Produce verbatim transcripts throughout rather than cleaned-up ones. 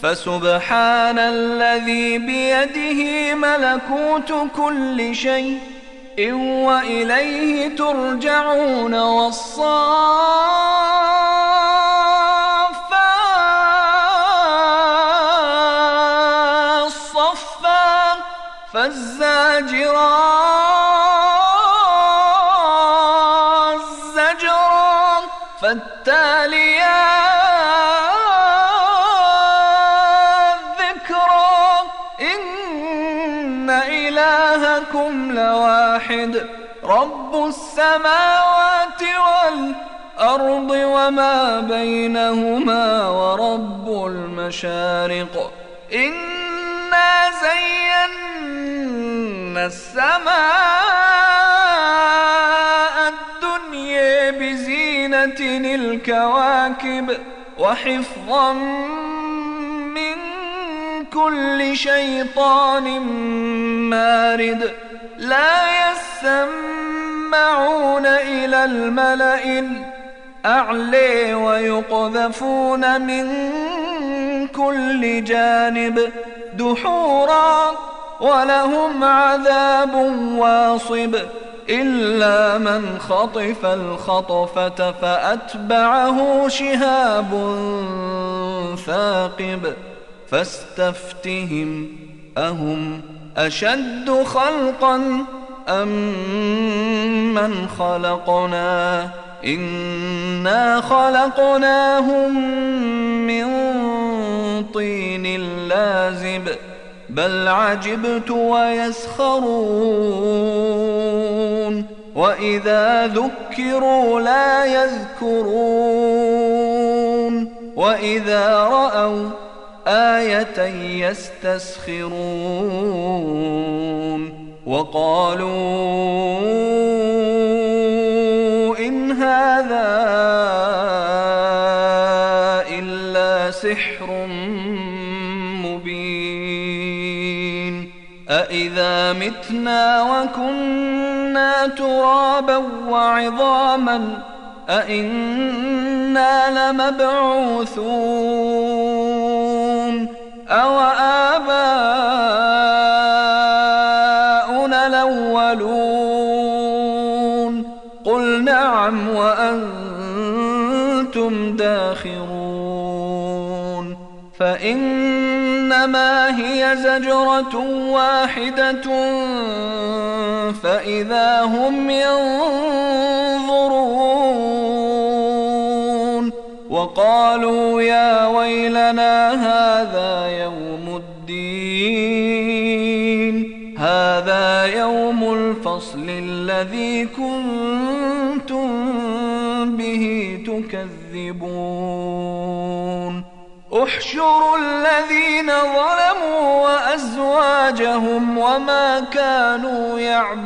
فسبحان الذي بيده ملكوت كل شيء وإليه ترجعون. والصافات صفا فالزاجرات زجرا فالتاليات ذكرا إن إلهكم لواحد رب السماوات والأرض وما بينهما ورب المشارق. إنا زينا السماء الدنيا بزينة الكواكب وحفظا من كل شيطان مارد. لا يسمعون إلى الملأ الأعلى ويقذفون من كل جانب دحورا ولهم عذاب واصب إلا من خطف الخطفة فأتبعه شهاب ثاقب. فاستفتهم أهم أشد خلقا أم من خلقنا إنا خلقناهم من طين لازب بل عجبت ويسخرون وإذا ذكروا لا يذكرون وإذا رأوا آية يستسخرون وقالوا إن هذا إلا سحر مبين. أإذا متنا وكنا ترابا وعظاما أإنا لمبعوثون أو آباؤنا الأولون قل نعم وأنتم داخرون. فإنما هي زجرة واحدة فإذا هم ينظرون وقالوا يا ويلنا هذا يوم الدين هذا يوم الفصل الذي كنتم به تكذبون. احشروا الذين ظلموا وأزواجهم وما كانوا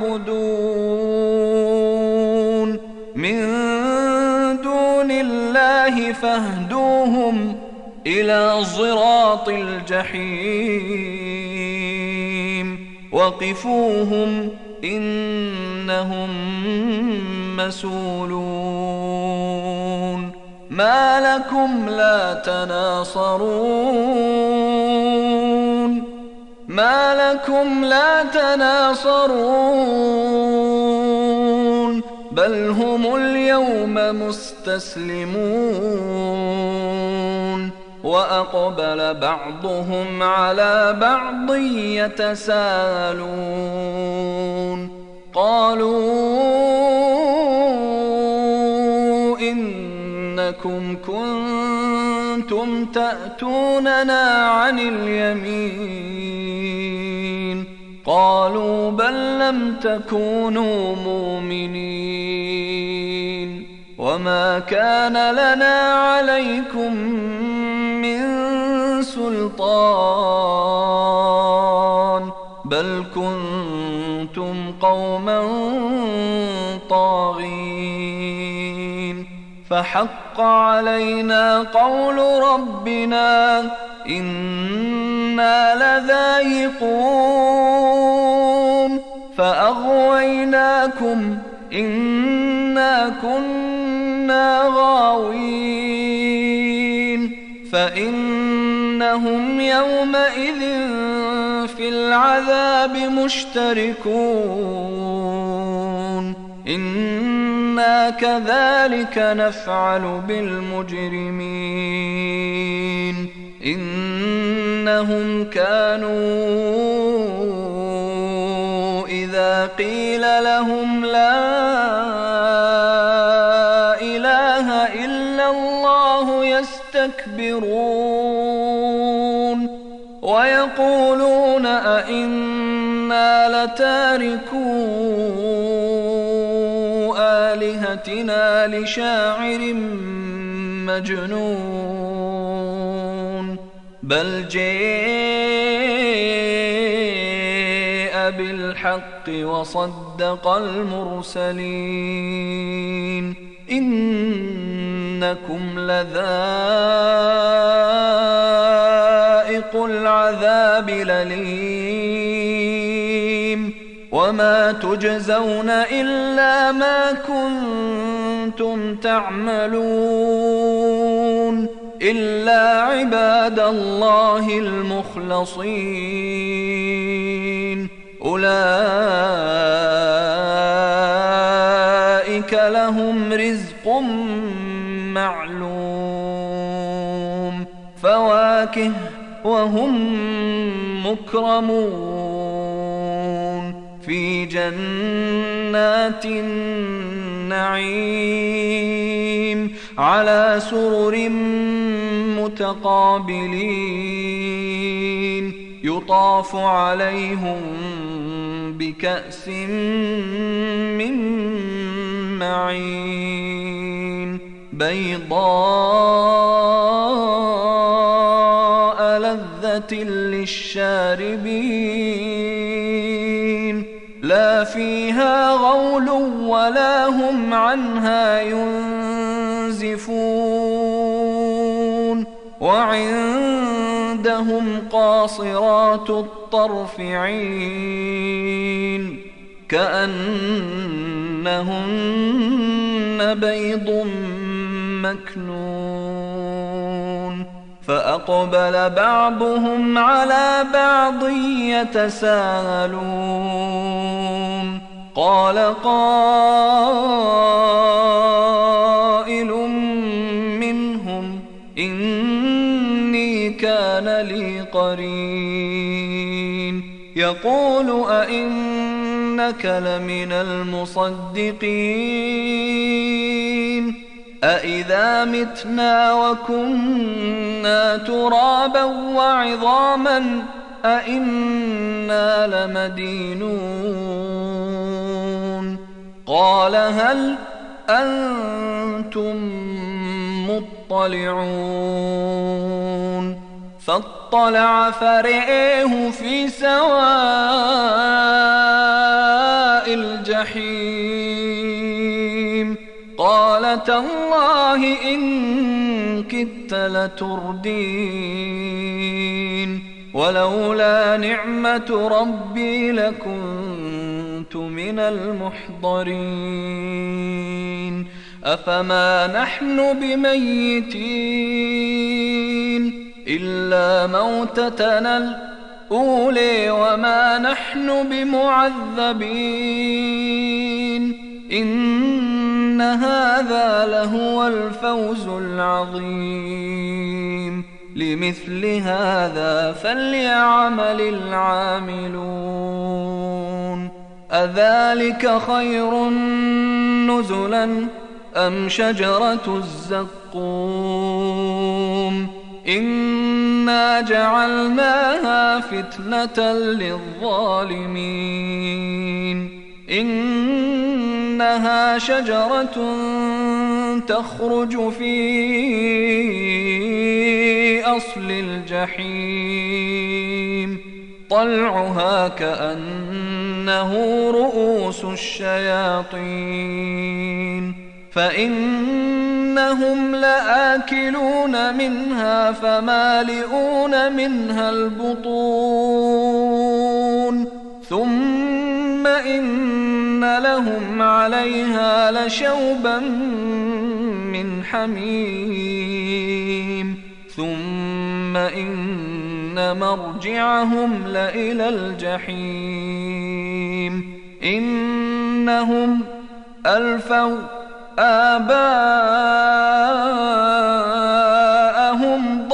يعبدون من دون الله فاهدوهم إلى صراط الجحيم وقفوهم إنهم مسؤولون. ما لكم لا تناصرون ما لكم لا تناصرون بل هم اليوم مستسلمون وأقبل بعضهم على بعض يتساءلون قالوا إنكم كنتم تأتوننا عن اليمين قالوا بل لم تكونوا مؤمنين وما كان لنا عليكم من سلطان بل كنتم قوما طاغين فحق علينا قول ربنا إنا لذائقون فأغويناكم إنا كنا غاوين فإن إنهم يومئذ في العذاب مشتركون إنا كذلك نفعل بالمجرمين إنهم كانوا إذا قيل لهم لا إله إلا الله يستكبرون ويقولون أئنا لتاركو آلهتنا لشاعر مجنون بل جاء بالحق وصدق المرسلين إنكم لذائق العذاب الأليم وما تجزون إلا ما كنتم تعملون إلا عباد الله المخلصين أولئك لهم رزق معلوم فواكه وهم مكرمون في جنات النعيم على سرر متقابلين يطاف عليهم بكأس من معين بيضاء لذة للشاربين لا فيها غول ولا هم عنها ينزفون وعندهم قاصرات الطرف عين كأنهن بيض مكنون فأقبل بعضهم على بعض يتساءلون قال قائل منهم إني كان لي قرين يقول أئنك لمن المصدقين أإذا متنا وكنا ترابا وعظاما أئنا لمدينون قال هل أنتم مطلعون فاطلع فرعيه في سواء الجحيم قال تالله إن كدت لتردين ولولا نعمة ربي لكنت من المحضرين أفما نحن بميتين إلا موتتنا الأولى وما نحن بمعذبين إن هذا لهو الفوز العظيم لمثل هذا فليعمل العاملون أذلك خير نزلا أم شجرة الزقوم إنا جعلناها فتنة للظالمين إنها شجرة تخرج في أصل الجحيم طلعها كأنه رؤوس الشياطين فإنهم لآكلون منها فمالئون منها البطون ثم إن لهم عليها لشوبا من حميم ثم إن مرجعهم لإلى الجحيم إنهم ألفوا آباءهم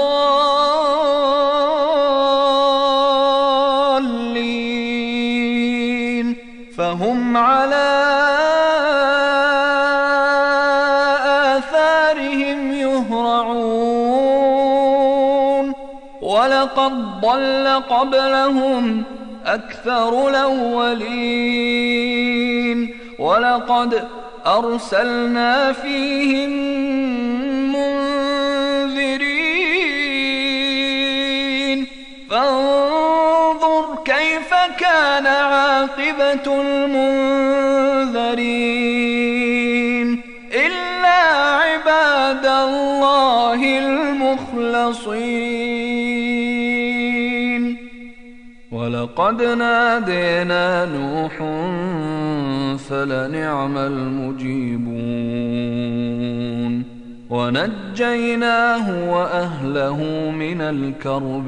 ضالين فهم على آثارهم يهرعون ولقد ضل قبلهم أكثر الأولين ولقد أرسلنا فيهم منذرين فانظر كيف كان عاقبة المنذرين إلا عباد الله المخلصين ولقد نادينا نوح فلنعم المجيبون ونجيناه وأهله من الكرب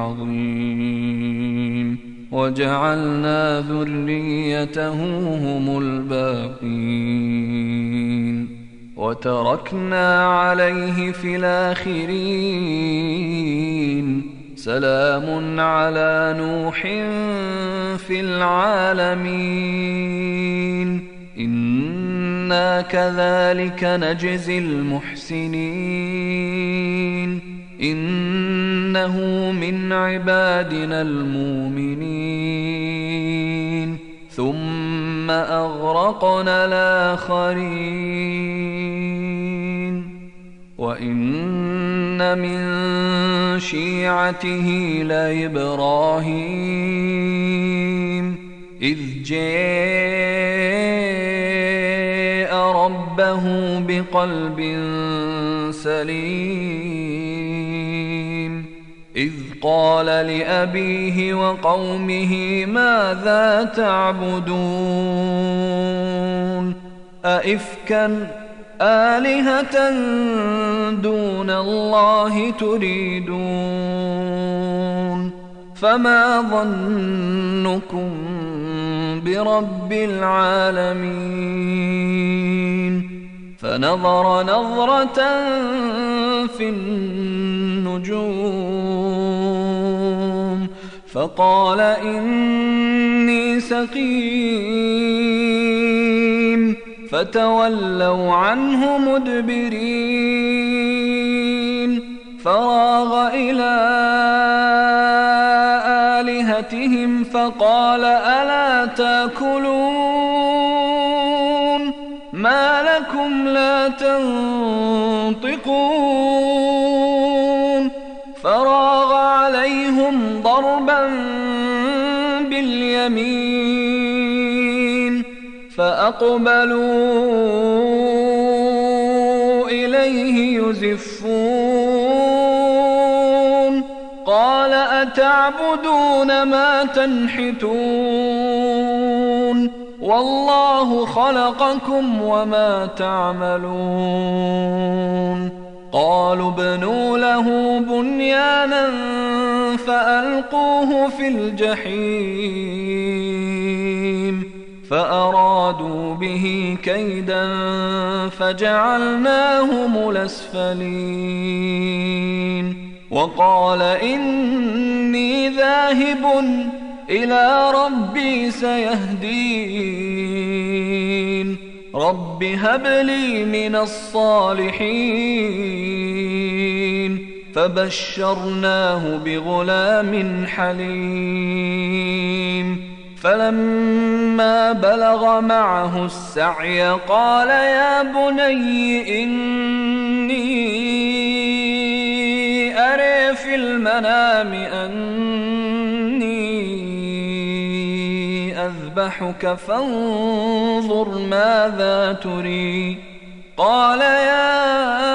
العظيم وجعلنا ذريته هم الباقين وتركنا عليه في الآخرين سلام على نوح في العالمين إنا كذلك نجزي المحسنين إنه من عبادنا المؤمنين ثم أغرقنا الآخرين وإن من شيعته لإبراهيم إذ جاء ربه بقلب سليم إذ قال لأبيه وقومه ماذا تعبدون أئفكا آلهة دون الله تريدون فما ظنكم برب العالمين فنظر نظرة في النجوم فقال إني سقيم فتولوا عنه مدبرين فراغ إلى آلهتهم فقال ألا تأكلون ما لكم لا تنطقون فراغ عليهم ضربا باليمين فأقبلوا إليه يزفون قال أتعبدون ما تنحتون والله خلقكم وما تعملون قالوا ابنوا له بنيانا فألقوه في الجحيم فأرادوا به كيدا فجعلناهم الأسفلين وقال إني ذاهب إلى ربي سيهدين رب هب لي من الصالحين فبشرناه بغلام حليم فلما بلغ معه السعي قال يا بني إني أرى في المنام أني أذبحك فانظر ماذا تري قال يا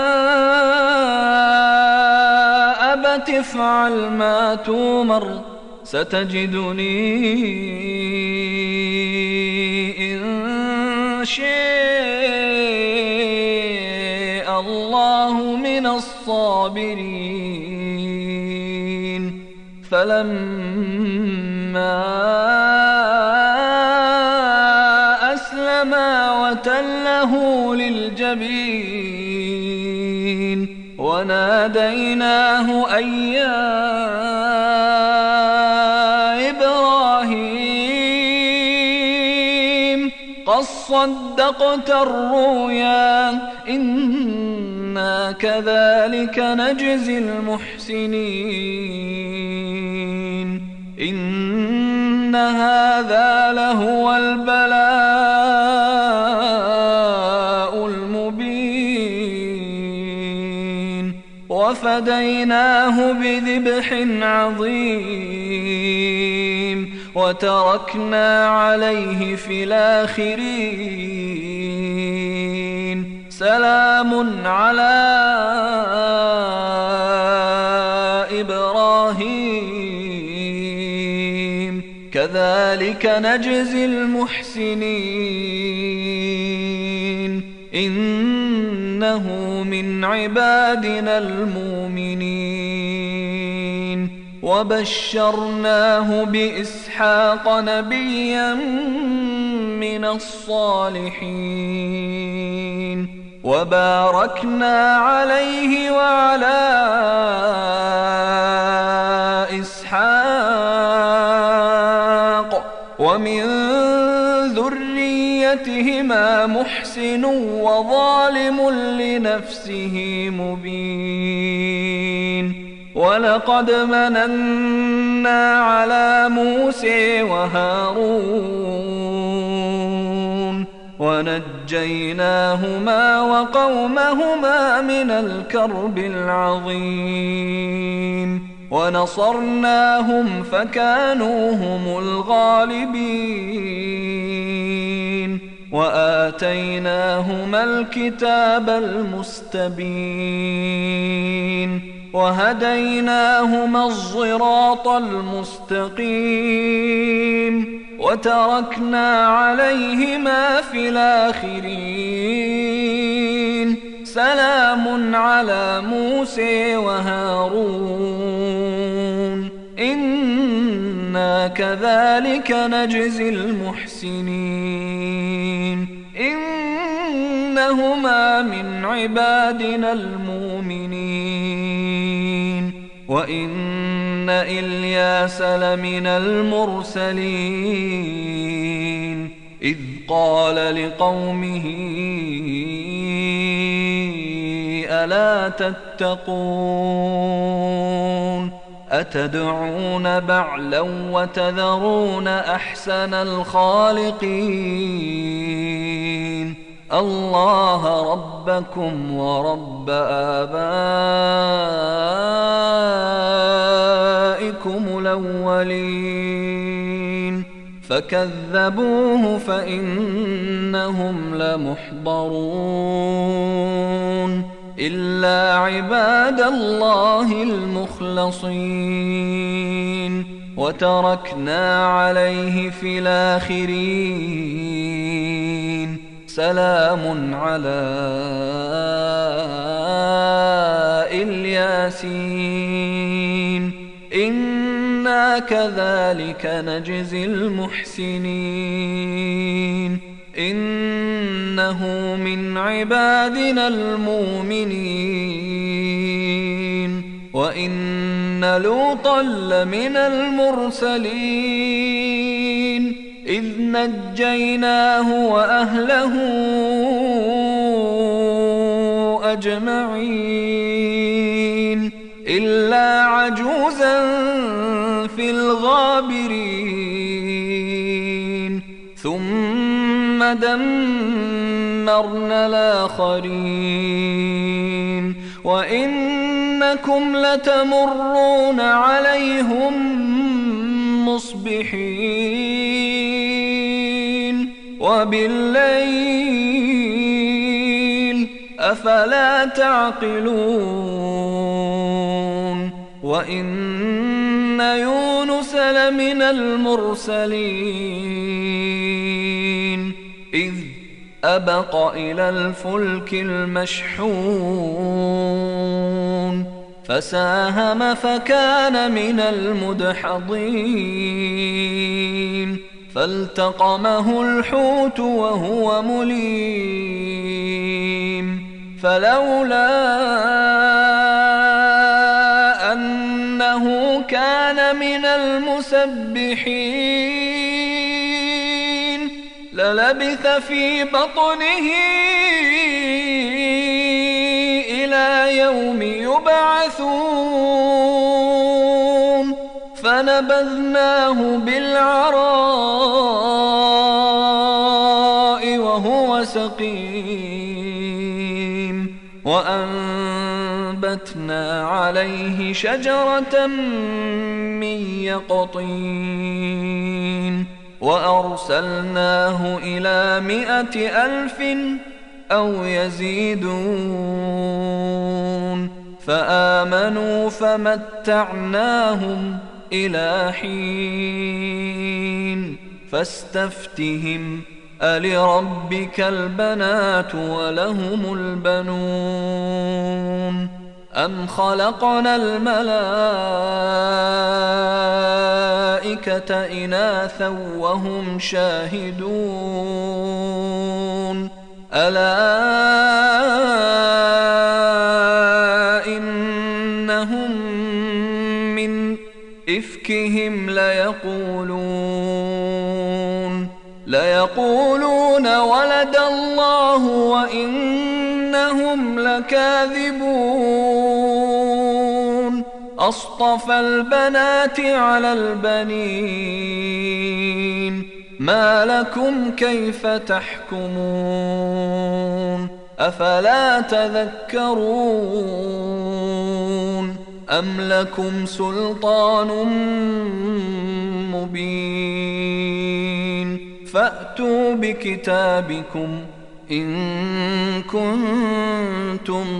أبت افعل ما تؤمر ستجدني إن شاء الله من الصابرين فلما أسلما وتله للجبين وناديناه أن يا إبراهيم قد صدقت الرؤيا إنا كذلك نجزي المحسنين إن هذا لهو البلاء المبين وفديناه بذبح عظيم وتركنا عليه في الآخرين سلام على إبراهيم كذلك نجزي المحسنين إنه من عبادنا المؤمنين وبشرناه بإسحاق نبيا من الصالحين وباركنا عليه وعلى إسحاق ومن ذريتهما محسن وظالم لنفسه مبين ولقد مننا على موسى وهارون ونجيناهما وقومهما من الكرب العظيم ونصرناهم فكانوا هم الغالبين وآتيناهما الكتاب المستبين وهديناهما الصراط المستقيم وتركنا عليهما في الآخرين سلام على موسى وهارون إنا كذلك نجزي المحسنين إنهما من عبادنا المؤمنين وإن إلياس لمن المرسلين إذ قال لقومه ألا تتقون أتدعون بعلا وتذرون أحسن الخالقين الله ربكم ورب آبائكم الأولين فكذبوه فإنهم لمحضرون إلا عباد الله المخلصين وتركنا عليه في الآخرين سلام على الياسين إنا كذلك نجزي المحسنين إنه من عبادنا المؤمنين وإن لوطا لمن المرسلين إذ نجيناه وأهله أجمعين إلا عجوزا في الغابرين ثم دمرنا الآخرين وإنكم لتمرون عليهم مصبحين وبالليل أفلا تعقلون وإن يونس لمن المرسلين إذ أبق إلى الفلك المشحون فساهم فكان من المدحضين فالتقمه الحوت وهو مليم فلولا أنه كان من المسبحين للبث في بطنه إلى يوم يبعثون فنبذناه بالعراء وهو سقيم وأنبتنا عليه شجرة من يقطين وأرسلناه إلى مائة ألف أو يزيدون فآمنوا فمتعناهم إلى حين فاستفتهم ألربك البنات ولهم البنون أم خلقنا الملائكة إناثا وهم شاهدون ألا إنهم من إفكهم ليقولون ليقولون ولد الله وإنهم لكاذبون أصطفى البنات على البنين ما لكم كيف تحكمون أفلا تذكرون أم لكم سلطان مبين فأتوا بكتابكم إن كنتم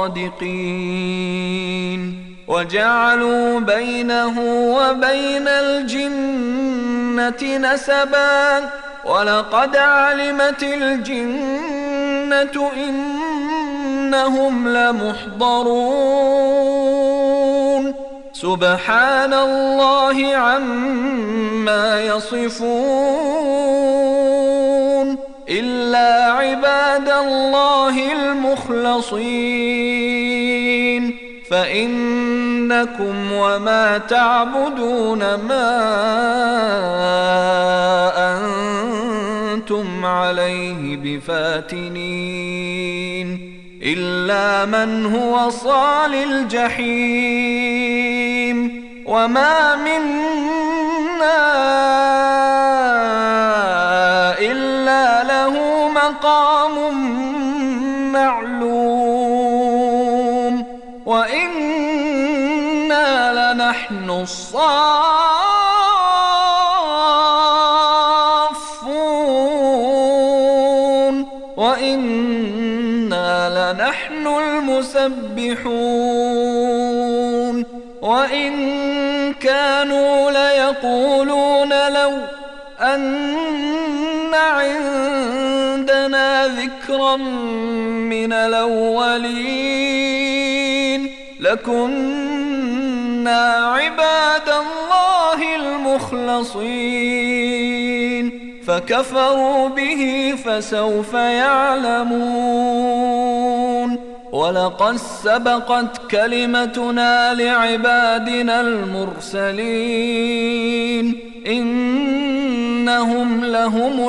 صادقين وجعلوا بينه وبين الجنة نسبا ولقد علمت الجنة إنهم لمحضرون سبحان الله عما يصفون إلا عباد الله المخلصين فإنكم وما تعبدون ما أنتم عليه بفاتنين إلا من هو صال الجحيم وما منا إلا له مقام معلوم وإنا لنحن الصافون وإنا لنحن المسبحون وإن كانوا ليقولون لو أن عندنا ذكرا من الأولين لكنا عباد الله المخلصين فكفروا به فسوف يعلمون ولقد سبقت كلمتنا لعبادنا المرسلين إنهم لهم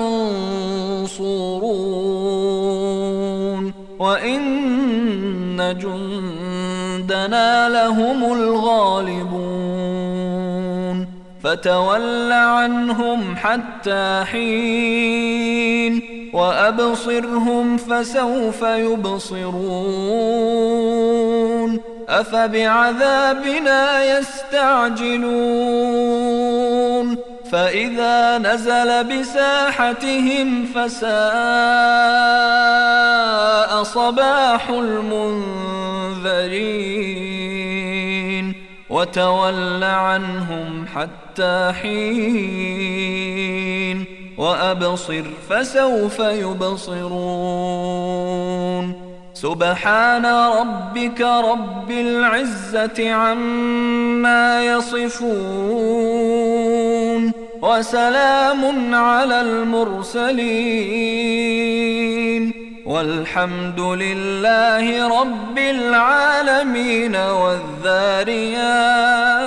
المنصورون وإن جندنا لهم الغالبون فتول عنهم حتى حين وأبصرهم فسوف يبصرون أفبعذابنا يستعجلون فإذا نزل بساحتهم فساء صباح المنذرين وتول عنهم حتى حين وأبصر فسوف يبصرون سبحان ربك رب العزة عما يصفون وسلام على المرسلين والحمد لله رب العالمين. والذاريات